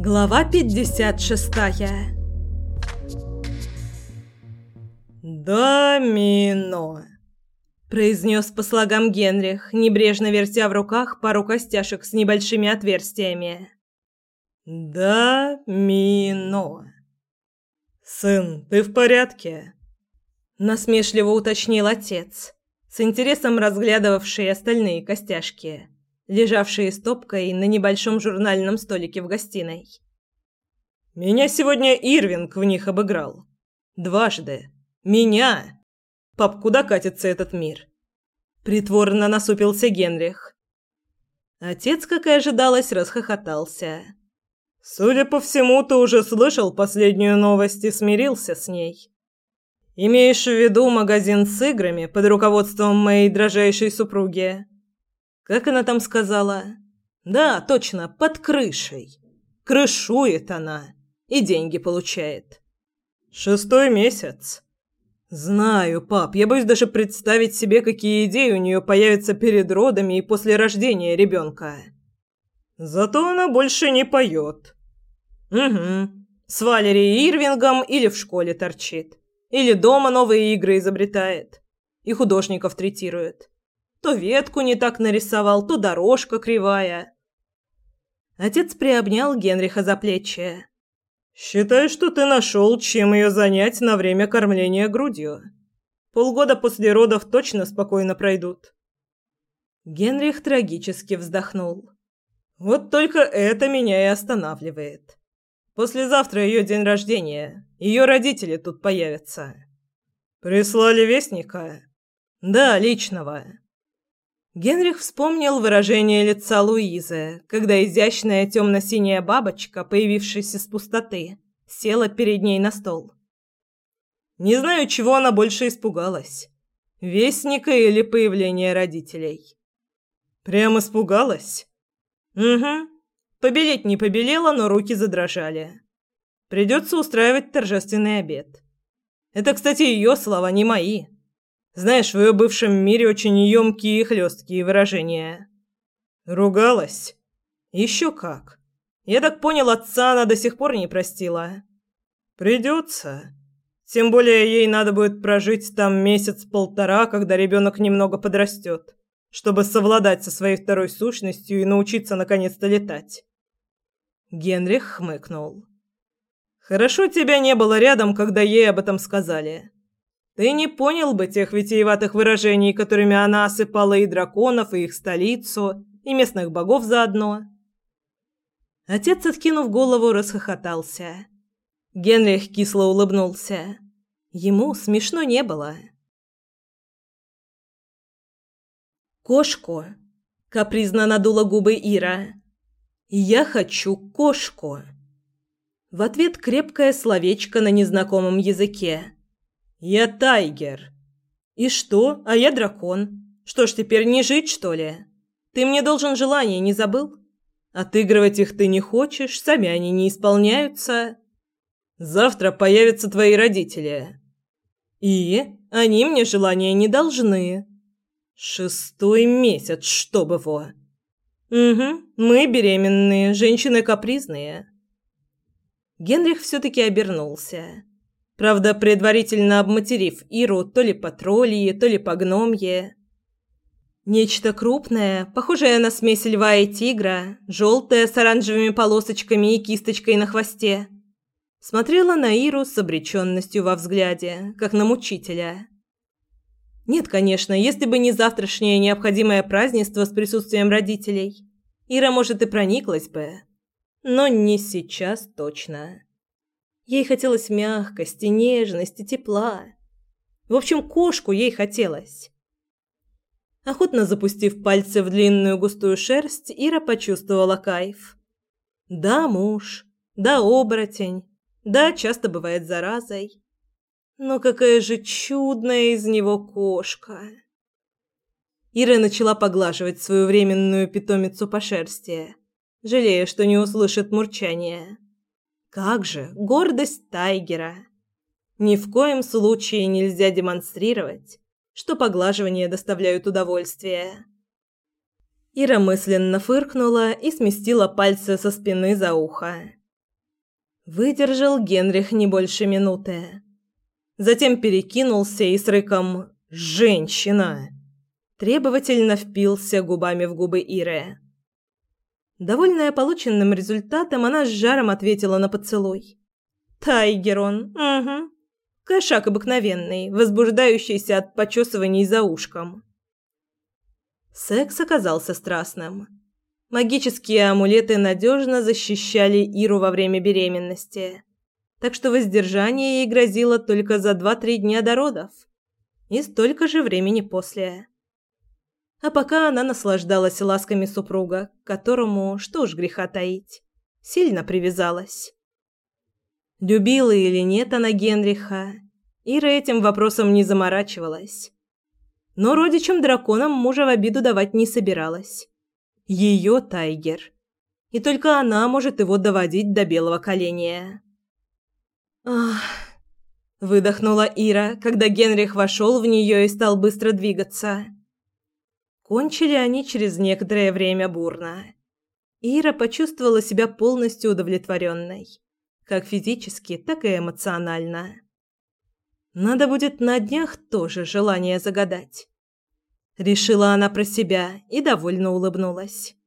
Глава 56. «Домино», – произнес по слогам Генрих, небрежно вертя в руках пару костяшек с небольшими отверстиями. «Домино». «Сын, ты в порядке?» – насмешливо уточнил отец, с интересом разглядывавший остальные костяшки, лежавшие стопкой на небольшом журнальном столике в гостиной. «Меня сегодня Ирвинг в них обыграл. Дважды. Меня! Пап, куда катится этот мир?» Притворно насупился Генрих. Отец, как и ожидалось, расхохотался. «Судя по всему, ты уже слышал последнюю новость и смирился с ней. Имеешь в виду магазин с играми под руководством моей дрожайшей супруги? Как она там сказала? Да, точно, под крышей. Крышует она и деньги получает. 6-й месяц. Знаю, пап, я боюсь даже представить себе, какие идеи у нее появятся перед родами и после рождения ребенка. Зато она больше не поет. Угу. С Валерией Ирвингом или в школе торчит. Или дома новые игры изобретает. И художников третирует. То ветку не так нарисовал, то дорожка кривая. Отец приобнял Генриха за плечи. «Считай, что ты нашел, чем ее занять на время кормления грудью. Полгода после родов точно спокойно пройдут». Генрих трагически вздохнул. «Вот только это меня и останавливает. Послезавтра ее день рождения. Ее родители тут появятся». «Прислали вестника?» «Да, личного». Генрих вспомнил выражение лица Луизы, когда изящная темно-синяя бабочка, появившаяся из пустоты, села перед ней на стол. Не знаю, чего она больше испугалась. Вестника или появления родителей. Прям испугалась? Угу. Побелеть не побелела, но руки задрожали. Придется устраивать торжественный обед. Это, кстати, ее слова, не мои. Знаешь, в ее бывшем мире очень емкие и хлесткие выражения. Ругалась? Еще как. Я так понял, отца она до сих пор не простила. Придется. Тем более ей надо будет прожить там месяц-полтора, когда ребенок немного подрастет, чтобы совладать со своей второй сущностью и научиться наконец-то летать. Генрих хмыкнул. Хорошо тебя не было рядом, когда ей об этом сказали. Ты не понял бы тех витиеватых выражений, которыми она осыпала и драконов, и их столицу, и местных богов заодно. Отец, откинув голову, расхохотался. Генрих кисло улыбнулся. Ему смешно не было. «Кошку!» — капризно надула губы Ира. «Я хочу кошку!» В ответ крепкое словечко на незнакомом языке. «Я тайгер». «И что? А я дракон. Что ж, теперь не жить, что ли? Ты мне должен желания, не забыл? Отыгрывать их ты не хочешь, сами они не исполняются. Завтра появятся твои родители. И они мне желания не должны. 6-й месяц, чтоб его. Угу, мы беременные, женщины капризные». Генрих все-таки обернулся. Правда, предварительно обматерив Иру то ли по троллье, то ли по гномье. Нечто крупное, похожее на смесь льва и тигра, желтое с оранжевыми полосочками и кисточкой на хвосте, смотрела на Иру с обреченностью во взгляде, как на мучителя. Нет, конечно, если бы не завтрашнее необходимое празднество с присутствием родителей, Ира, может, и прониклась бы. Но не сейчас точно. Ей хотелось мягкости, нежности, тепла. В общем, кошку ей хотелось. Охотно запустив пальцы в длинную густую шерсть, Ира почувствовала кайф. Да, муж, да, оборотень, да, часто бывает заразой. Но какая же чудная из него кошка. Ира начала поглаживать свою временную питомицу по шерсти, жалея, что не услышит мурчания. Как же, гордость тайгера. Ни в коем случае нельзя демонстрировать, что поглаживания доставляют удовольствие. Ира мысленно фыркнула и сместила пальцы со спины за ухо. Выдержал Генрих не больше минуты. Затем перекинулся и с рыком «Женщина!» требовательно впился губами в губы Иры. Довольная полученным результатом, она с жаром ответила на поцелуй. «Тайгер он, угу. Кошак обыкновенный, возбуждающийся от почесываний за ушком». Секс оказался страстным. Магические амулеты надежно защищали Иру во время беременности, так что воздержание ей грозило только за 2-3 дня до родов и столько же времени после. А пока она наслаждалась ласками супруга, к которому, что уж греха таить, сильно привязалась. Любила или нет она Генриха, Ира этим вопросом не заморачивалась. Но родичам-драконам мужа в обиду давать не собиралась. Ее Тайгер. И только она может его доводить до белого коленя. «Ах!» – выдохнула Ира, когда Генрих вошел в нее и стал быстро двигаться. Кончили они через некоторое время бурно. Ира почувствовала себя полностью удовлетворенной, как физически, так и эмоционально. Надо будет на днях тоже желание загадать. Решила она про себя и довольно улыбнулась.